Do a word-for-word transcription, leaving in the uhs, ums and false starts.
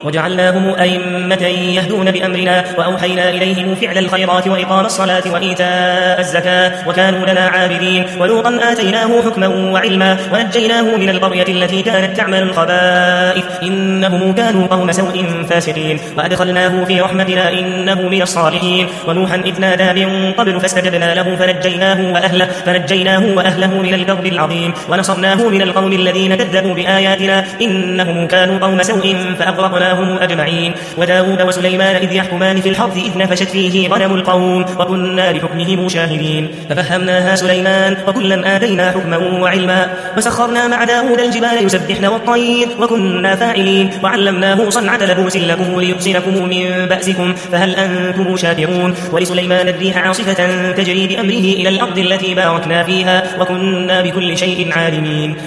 وجعلناهم أئمة يهدون بأمرنا وأوحينا إليهم فعل الخيرات وإقام الصلاة وإيتاء الزكاة وكانوا لنا عابدين. ولوطا آتيناه حكما وعلما ونجيناه من القرية التي كانت تعمل الخبائث إنهم كانوا قوم سوء فاسقين وأدخلناه في رحمتنا إنه من الصالحين. ونوحا إذ نادى من قبل فاستجبنا له فنجيناه وأهله, فنجيناه وأهله من الكرب العظيم ونصرناه من القوم الذين كذبوا بآياتنا إنهم كانوا قوم سوء فأغرقناهم أجمعين. وداود وسليمان إذ يحكمان في الحرث إذ نفشت فيه غنم القوم وكنا لحكمهم شاهدين ففهمناها سليمان وكلا آتينا حكما وعلما. وسخرنا مع داود الجبال يسبحن والطير وكنا فاعلين. وعلمناه صنعة لبوس لكم ليحصنكم من بأسكم فهل أنتم شاكرون. ولسليمان الريح عاصفة تجري بأمره إلى الأرض التي باركنا فيها وكنا بكل شيء عالمين.